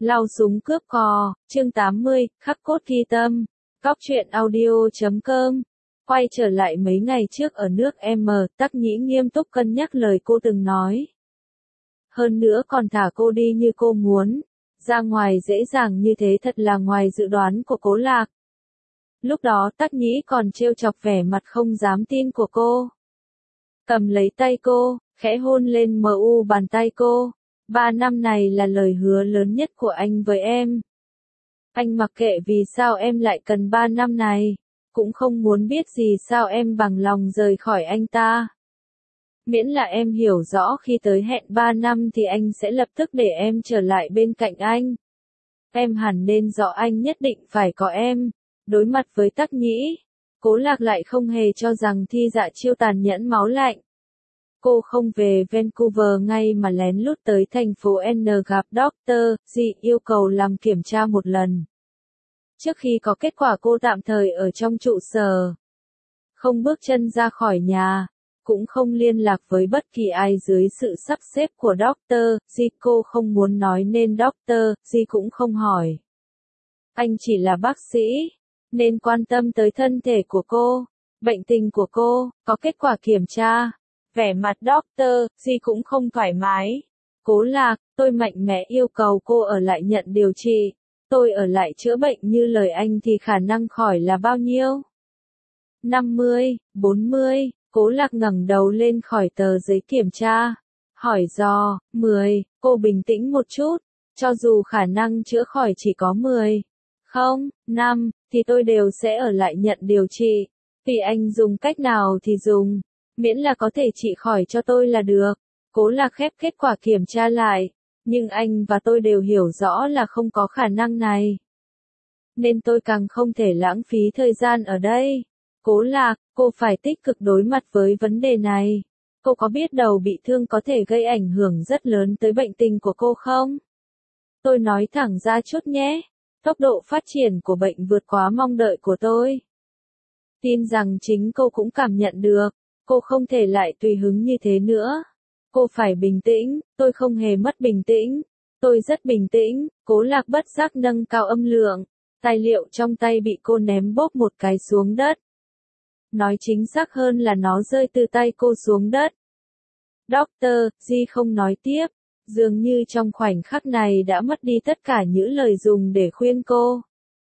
Lao súng cướp cò, chương 80, khắc cốt ghi tâm. Cóc truyện audio.com. Quay trở lại mấy ngày trước ở nước M, Tắc Nhĩ nghiêm túc cân nhắc lời cô từng nói. Hơn nữa còn thả cô đi như cô muốn. Ra ngoài dễ dàng như thế thật là ngoài dự đoán của Cố Lạc. Lúc đó Tắc Nhĩ còn trêu chọc vẻ mặt không dám tin của cô. Cầm lấy tay cô, khẽ hôn lên bàn tay cô. 3 năm này là lời hứa lớn nhất của anh với em. Anh mặc kệ vì sao em lại cần 3 năm này, cũng không muốn biết gì sao em bằng lòng rời khỏi anh ta. Miễn là em hiểu rõ khi tới hẹn 3 năm thì anh sẽ lập tức để em trở lại bên cạnh anh. Em hẳn nên rõ anh nhất định phải có em. Đối mặt với Tắc Nhĩ, Cố Lạc lại không hề cho rằng Thi Dạ Chiêu tàn nhẫn máu lạnh. Cô không về Vancouver ngay mà lén lút tới thành phố N gặp Dr. G yêu cầu làm kiểm tra một lần. Trước khi có kết quả cô tạm thời ở trong trụ sở. Không bước chân ra khỏi nhà, cũng không liên lạc với bất kỳ ai dưới sự sắp xếp của Dr. G. Cô không muốn nói nên Dr. G cũng không hỏi. Anh chỉ là bác sĩ, nên quan tâm tới thân thể của cô, bệnh tình của cô, có kết quả kiểm tra. Vẻ mặt Dr. G cũng không thoải mái. Cố Lạc, tôi mạnh mẽ yêu cầu cô ở lại nhận điều trị. Tôi ở lại chữa bệnh như lời anh thì khả năng khỏi là bao nhiêu? 50, 40, Cố Lạc ngẩng đầu lên khỏi tờ giấy kiểm tra. Hỏi dò, 10, cô bình tĩnh một chút. Cho dù khả năng chữa khỏi chỉ có 10, không, 5, thì tôi đều sẽ ở lại nhận điều trị. Vì anh dùng cách nào thì dùng. Miễn là có thể trị khỏi cho tôi là được. Cố Lạc khép kết quả kiểm tra lại. Nhưng anh và tôi đều hiểu rõ là không có khả năng này. Nên tôi càng không thể lãng phí thời gian ở đây. Cố Lạc, cô phải tích cực đối mặt với vấn đề này. Cô có biết đầu bị thương có thể gây ảnh hưởng rất lớn tới bệnh tình của cô không? Tôi nói thẳng ra chút nhé. Tốc độ phát triển của bệnh vượt quá mong đợi của tôi. Tin rằng chính cô cũng cảm nhận được. Cô không thể lại tùy hứng như thế nữa. Cô phải bình tĩnh, tôi không hề mất bình tĩnh. Tôi rất bình tĩnh. Cố Lạc bất giác nâng cao âm lượng. Tài liệu trong tay bị cô ném bốp một cái xuống đất. Nói chính xác hơn là nó rơi từ tay cô xuống đất. Dr. G không nói tiếp. Dường như trong khoảnh khắc này đã mất đi tất cả những lời dùng để khuyên cô.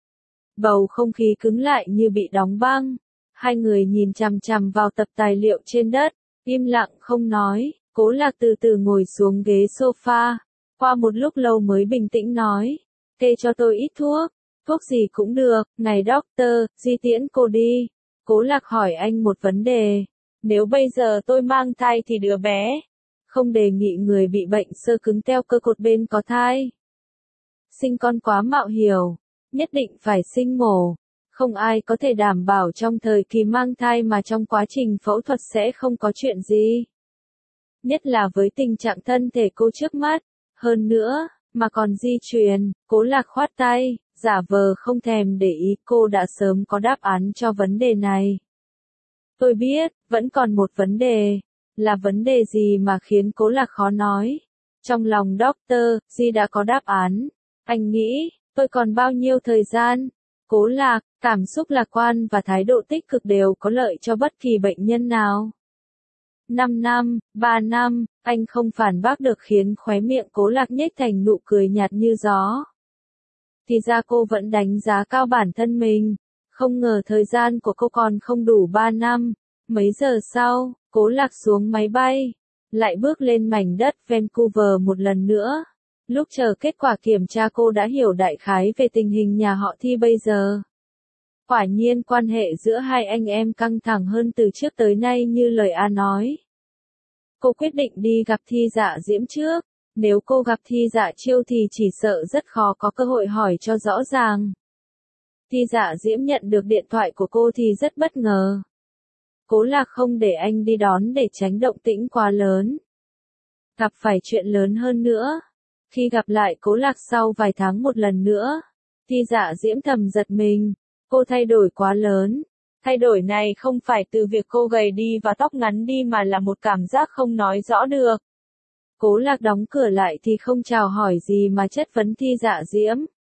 Bầu không khí cứng lại như bị đóng băng. Hai người nhìn chằm chằm vào tập tài liệu trên đất, im lặng không nói. Cố Lạc từ từ ngồi xuống ghế sofa. Qua một lúc lâu mới bình tĩnh nói. Kê cho tôi ít thuốc. Thuốc gì cũng được, này Dr. G tiễn cô đi. Cố Lạc hỏi anh một vấn đề. Nếu bây giờ tôi mang thai thì đứa bé. Không đề nghị người bị bệnh xơ cứng teo cơ cột bên có thai. Sinh con quá mạo hiểm. Nhất định phải sinh mổ. Không ai có thể đảm bảo trong thời kỳ mang thai mà trong quá trình phẫu thuật sẽ không có chuyện gì. Nhất là với tình trạng thân thể cô trước mắt. Hơn nữa, mà còn di truyền. Cố Lạc khoát tay, giả vờ không thèm để ý. Cô đã sớm có đáp án cho vấn đề này. Tôi biết, vẫn còn một vấn đề. Là vấn đề gì mà khiến Cố Lạc khó nói. Trong lòng Dr. G đã có đáp án. Anh nghĩ, tôi còn bao nhiêu thời gian? Cố Lạc, cảm xúc lạc quan và thái độ tích cực đều có lợi cho bất kỳ bệnh nhân nào. 5 năm, 3 năm, anh không phản bác được khiến khóe miệng Cố Lạc nhếch thành nụ cười nhạt như gió. Thì ra cô vẫn đánh giá cao bản thân mình. Không ngờ thời gian của cô còn không đủ 3 năm. Mấy giờ sau, Cố Lạc xuống máy bay. Lại bước lên mảnh đất Vancouver một lần nữa. Lúc chờ kết quả kiểm tra cô đã hiểu đại khái về tình hình nhà họ Thi bây giờ. Quả nhiên quan hệ giữa hai anh em căng thẳng hơn từ trước tới nay như lời A nói. Cô quyết định đi gặp Thi Dạ Diễm trước. Nếu cô gặp Thi Dạ Chiêu thì chỉ sợ rất khó có cơ hội hỏi cho rõ ràng. Thi Dạ Diễm nhận được điện thoại của cô thì rất bất ngờ. Cố Lạc không để anh đi đón để tránh động tĩnh quá lớn. Gặp phải chuyện lớn hơn nữa. Khi gặp lại Cố Lạc sau vài tháng một lần nữa, Thi Dạ Diễm thầm giật mình. Cô thay đổi quá lớn. Thay đổi này không phải từ việc cô gầy đi và tóc ngắn đi mà là một cảm giác không nói rõ được. Cố Lạc đóng cửa lại thì không chào hỏi gì mà chất vấn Thi Dạ Diễm.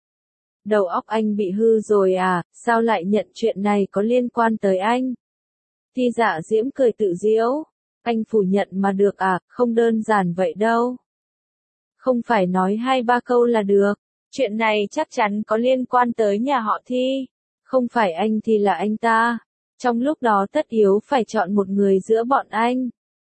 Đầu óc anh bị hư rồi à, sao lại nhận chuyện này có liên quan tới anh? Thi Dạ Diễm cười tự giễu. Anh phủ nhận mà được à, không đơn giản vậy đâu. Không phải nói 2-3 câu là được. Chuyện này chắc chắn có liên quan tới nhà họ Thi. Không phải anh thì là anh ta. Trong lúc đó tất yếu phải chọn một người giữa bọn anh.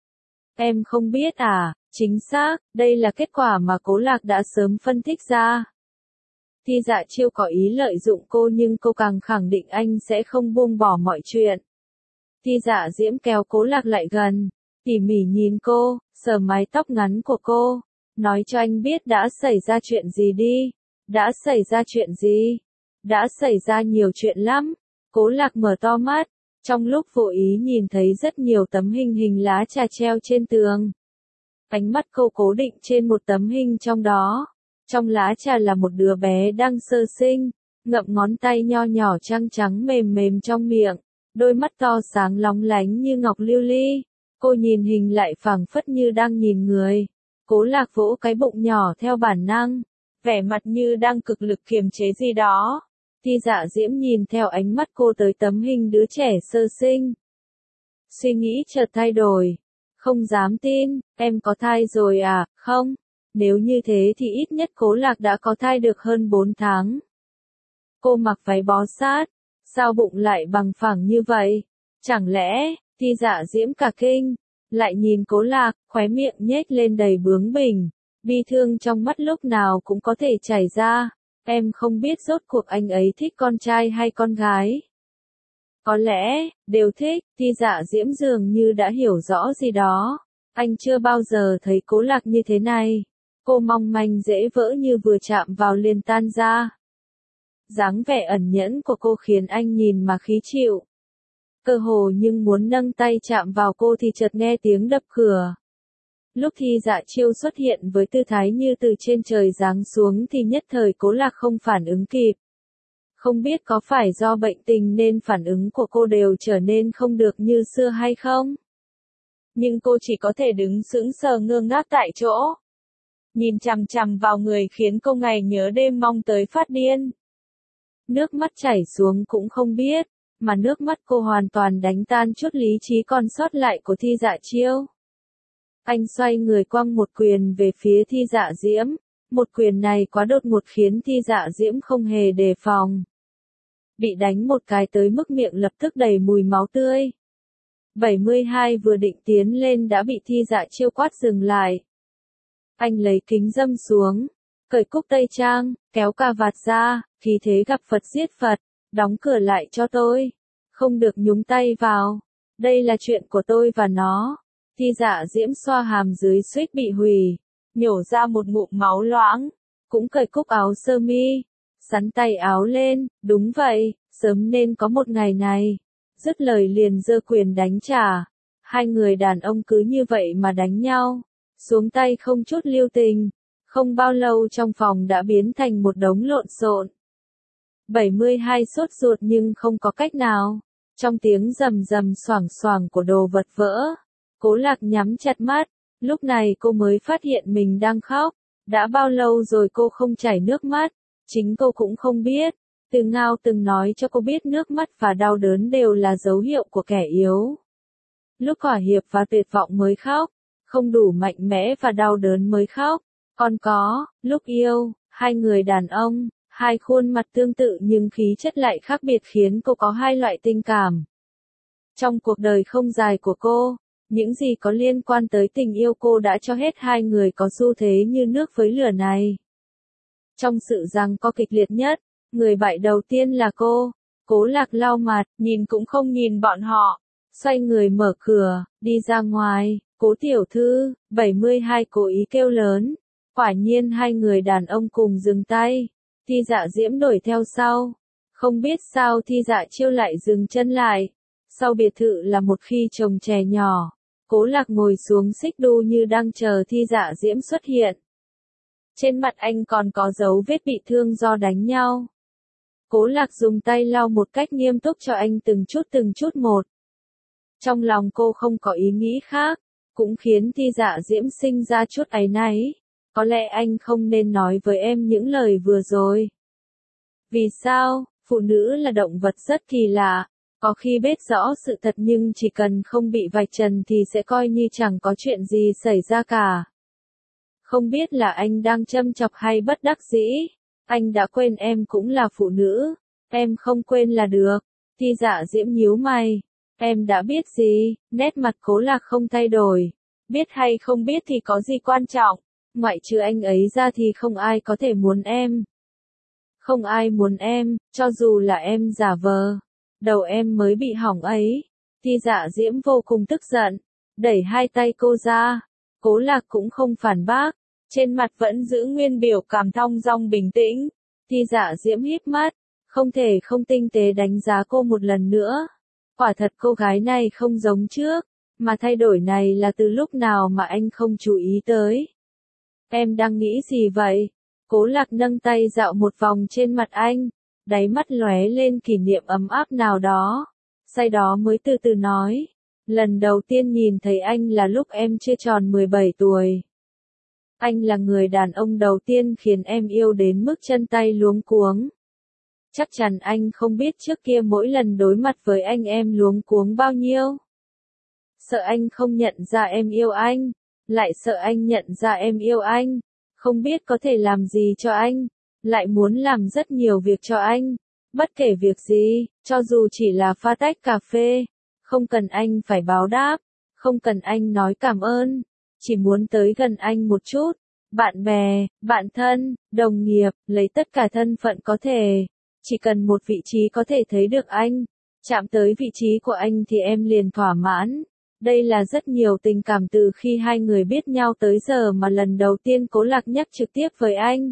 Em không biết à, chính xác, đây là kết quả mà Cố Lạc đã sớm phân tích ra. Thi Dạ Chiêu có ý lợi dụng cô nhưng cô càng khẳng định anh sẽ không buông bỏ mọi chuyện. Thi Dạ Diễm kéo Cố Lạc lại gần, tỉ mỉ nhìn cô, sờ mái tóc ngắn của cô, nói cho anh biết đã xảy ra chuyện gì đi. Đã xảy ra chuyện gì? Đã xảy ra nhiều chuyện lắm. Cố Lạc mở to mắt, trong lúc vô ý nhìn thấy rất nhiều tấm hình lá trà treo trên tường. Ánh mắt cô cố định trên một tấm hình trong đó. Trong lá trà là một đứa bé đang sơ sinh, ngậm ngón tay nho nhỏ trắng trắng mềm mềm trong miệng, đôi mắt to sáng lóng lánh như ngọc lưu ly. Cô nhìn hình lại phảng phất như đang nhìn người. Cố Lạc vỗ cái bụng nhỏ theo bản năng, vẻ mặt như đang cực lực kiềm chế gì đó. Thi Dạ Diễm nhìn theo ánh mắt cô tới tấm hình đứa trẻ sơ sinh. Suy nghĩ chợt thay đổi. Không dám tin, em có thai rồi à, không? Nếu như thế thì ít nhất Cố Lạc đã có thai được hơn 4 tháng. Cô mặc váy bó sát, sao bụng lại bằng phẳng như vậy? Chẳng lẽ, Thi Dạ Diễm cả kinh, lại nhìn Cố Lạc, khóe miệng nhếch lên đầy bướng bỉnh, bi thương trong mắt lúc nào cũng có thể chảy ra. Em không biết rốt cuộc anh ấy thích con trai hay con gái. Có lẽ, đều thích. Thi Dạ Diễm dường như đã hiểu rõ gì đó. Anh chưa bao giờ thấy Cố Lạc như thế này. Cô mong manh dễ vỡ như vừa chạm vào liền tan ra. Dáng vẻ ẩn nhẫn của cô khiến anh nhìn mà khí chịu. Cơ hồ nhưng muốn nâng tay chạm vào cô thì chợt nghe tiếng đập cửa. Lúc Thi Dạ Chiêu xuất hiện với tư thái như từ trên trời giáng xuống thì nhất thời Cố Lạc không phản ứng kịp. Không biết có phải do bệnh tình nên phản ứng của cô đều trở nên không được như xưa hay không? Nhưng cô chỉ có thể đứng sững sờ ngơ ngác tại chỗ. Nhìn chằm chằm vào người khiến cô ngày nhớ đêm mong tới phát điên. Nước mắt chảy xuống cũng không biết, mà nước mắt cô hoàn toàn đánh tan chút lý trí còn sót lại của Thi Dạ Chiêu. Anh xoay người quăng một quyền về phía Thi Dạ Diễm. Một quyền này quá đột ngột khiến Thi Dạ Diễm không hề đề phòng. Bị đánh một cái tới mức miệng lập tức đầy mùi máu tươi. 72 vừa định tiến lên đã bị Thi Dạ Chiêu quát dừng lại. Anh lấy kính râm xuống, cởi cúc tây trang, kéo cà vạt ra, khí thế gặp Phật giết Phật, đóng cửa lại cho tôi. Không được nhúng tay vào. Đây là chuyện của tôi và nó. Thi Dạ Diễm xoa hàm dưới suýt bị hủy, nhổ ra một ngụm máu loãng, cũng cởi cúc áo sơ mi, sắn tay áo lên, đúng vậy, sớm nên có một ngày này. Dứt lời liền giơ quyền đánh trả. Hai người đàn ông cứ như vậy mà đánh nhau, xuống tay không chút lưu tình. Không bao lâu trong phòng đã biến thành một đống lộn xộn. 72 sốt ruột nhưng không có cách nào. Trong tiếng rầm rầm xoảng xoảng của đồ vật vỡ, Cố Lạc nhắm chặt mắt, lúc này cô mới phát hiện mình đang khóc. Đã bao lâu rồi cô không chảy nước mắt, chính cô cũng không biết. Từ Ngao từng nói cho cô biết nước mắt và đau đớn đều là dấu hiệu của kẻ yếu. Lúc thỏa hiệp và tuyệt vọng mới khóc, không đủ mạnh mẽ và đau đớn mới khóc. Còn có, lúc yêu, hai người đàn ông, hai khuôn mặt tương tự nhưng khí chất lại khác biệt khiến cô có hai loại tình cảm. Trong cuộc đời không dài của cô, những gì có liên quan tới tình yêu cô đã cho hết hai người có xu thế như nước với lửa này. Trong sự giằng co kịch liệt nhất, người bại đầu tiên là cô. Cố Lạc lau mặt, nhìn cũng không nhìn bọn họ, xoay người mở cửa, đi ra ngoài. Cố tiểu thư, 72 cố ý kêu lớn. Quả nhiên hai người đàn ông cùng dừng tay. Thi Dạ Diễm đuổi theo sau. Không biết sao Thi Dạ Chiêu lại dừng chân lại. Sau biệt thự là một khi trồng chè nhỏ. Cố Lạc ngồi xuống xích đu như đang chờ Thi Dạ Diễm xuất hiện. Trên mặt anh còn có dấu vết bị thương do đánh nhau. Cố Lạc dùng tay lau một cách nghiêm túc cho anh từng chút một. Trong lòng cô không có ý nghĩ khác. cũng khiến Thi Dạ Diễm sinh ra chút áy náy. Có lẽ anh không nên nói với em những lời vừa rồi. Vì sao? Phụ nữ là động vật rất kỳ lạ. Có khi biết rõ sự thật nhưng chỉ cần không bị vạch trần thì sẽ coi như chẳng có chuyện gì xảy ra cả. Không biết là anh đang châm chọc hay bất đắc dĩ. Anh đã quên em cũng là phụ nữ. Em không quên là được. Thi Dạ Diễm nhíu mày. Em đã biết gì? Nét mặt Cố Lạc không thay đổi. Biết hay không biết thì có gì quan trọng. Ngoại trừ anh ấy ra thì không ai có thể muốn em. Không ai muốn em, cho dù là em giả vờ. Đầu em mới bị hỏng ấy. Thi Dạ Diễm vô cùng tức giận. Đẩy hai tay cô ra. Cố Lạc cũng không phản bác. Trên mặt vẫn giữ nguyên biểu cảm thong dong bình tĩnh. Thi Dạ Diễm híp mắt. Không thể không tinh tế đánh giá cô một lần nữa. Quả thật cô gái này không giống trước. Mà thay đổi này là từ lúc nào mà anh không chú ý tới. Em đang nghĩ gì vậy? Cố Lạc nâng tay dạo một vòng trên mặt anh. Đáy mắt lóe lên kỷ niệm ấm áp nào đó. Sau đó mới từ từ nói. Lần đầu tiên nhìn thấy anh là lúc em chưa tròn 17 tuổi. Anh là người đàn ông đầu tiên khiến em yêu đến mức chân tay luống cuống. Chắc chắn anh không biết trước kia mỗi lần đối mặt với anh em luống cuống bao nhiêu. Sợ anh không nhận ra em yêu anh. Lại sợ anh nhận ra em yêu anh. Không biết có thể làm gì cho anh. Lại muốn làm rất nhiều việc cho anh. Bất kể việc gì, cho dù chỉ là pha tách cà phê. Không cần anh phải báo đáp. Không cần anh nói cảm ơn. Chỉ muốn tới gần anh một chút. Bạn bè, bạn thân, đồng nghiệp, lấy tất cả thân phận có thể. Chỉ cần một vị trí có thể thấy được anh. Chạm tới vị trí của anh thì em liền thỏa mãn. Đây là rất nhiều tình cảm từ khi hai người biết nhau tới giờ mà lần đầu tiên Cố Lạc nhắc trực tiếp với anh.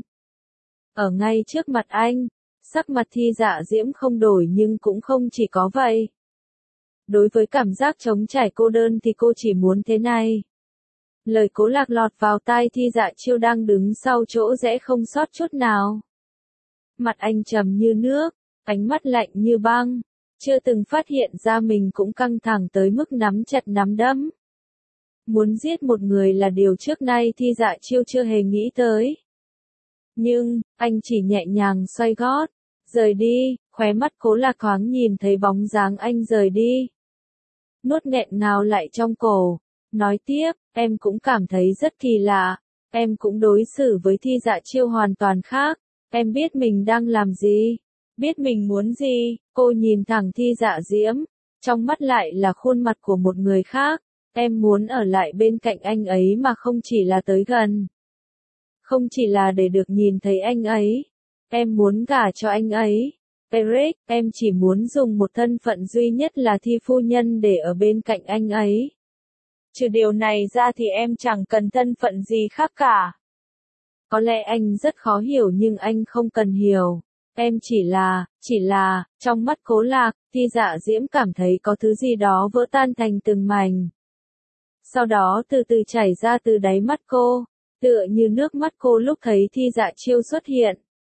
Ở ngay trước mặt anh, sắc mặt Thi Dạ Diễm không đổi nhưng cũng không chỉ có vậy. Đối với cảm giác trống trải cô đơn thì cô chỉ muốn thế này. Lời Cố Lạc lọt vào tai Thi Dạ Chiêu đang đứng sau chỗ rẽ không sót chút nào. Mặt anh trầm như nước, ánh mắt lạnh như băng. Chưa từng phát hiện ra mình cũng căng thẳng tới mức nắm chặt nắm đấm. Muốn giết một người là điều trước nay Thi Dạ Chiêu chưa hề nghĩ tới. Nhưng, anh chỉ nhẹ nhàng xoay gót, rời đi, khóe mắt Cố Lạc thoáng nhìn thấy bóng dáng anh rời đi. Nuốt nghẹn ngào lại trong cổ, nói tiếp, em cũng cảm thấy rất kỳ lạ, em cũng đối xử với Thi Dạ Chiêu hoàn toàn khác, em biết mình đang làm gì. Biết mình muốn gì, cô nhìn thẳng Thi Dạ Diễm, trong mắt lại là khuôn mặt của một người khác. Em muốn ở lại bên cạnh anh ấy mà không chỉ là tới gần. Không chỉ là để được nhìn thấy anh ấy. Em muốn gả cho anh ấy. Eric, em chỉ muốn dùng một thân phận duy nhất là Thi phu nhân để ở bên cạnh anh ấy. Trừ điều này ra thì em chẳng cần thân phận gì khác cả. Có lẽ anh rất khó hiểu nhưng anh không cần hiểu. Em chỉ là, trong mắt Cố Lạc, Thi Dạ Diễm cảm thấy có thứ gì đó vỡ tan thành từng mảnh. Sau đó từ từ chảy ra từ đáy mắt cô, tựa như nước mắt cô lúc thấy Thi Dạ Chiêu xuất hiện.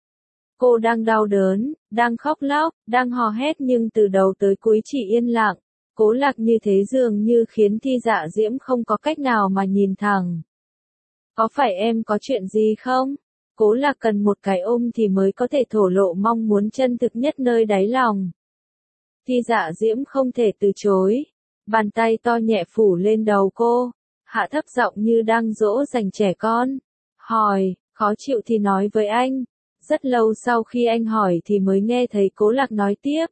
Cô đang đau đớn, đang khóc lóc, đang hò hét nhưng từ đầu tới cuối chỉ yên lặng. Cố Lạc như thế dường như khiến Thi Dạ Diễm không có cách nào mà nhìn thẳng. Có phải em có chuyện gì không? Cố Lạc cần một cái ôm thì mới có thể thổ lộ mong muốn chân thực nhất nơi đáy lòng. Thi Dạ Diễm không thể từ chối. Bàn tay to nhẹ phủ lên đầu cô, hạ thấp giọng như đang dỗ dành trẻ con. Hỏi, khó chịu thì nói với anh. Rất lâu sau khi anh hỏi thì mới nghe thấy Cố Lạc nói tiếp.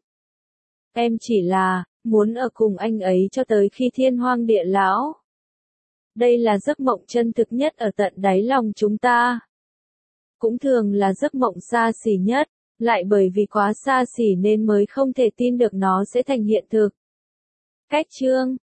Em chỉ là, muốn ở cùng anh ấy cho tới khi thiên hoang địa lão. Đây là giấc mộng chân thực nhất ở tận đáy lòng chúng ta. Cũng thường là giấc mộng xa xỉ nhất, lại bởi vì quá xa xỉ nên mới không thể tin được nó sẽ thành hiện thực. Cách chương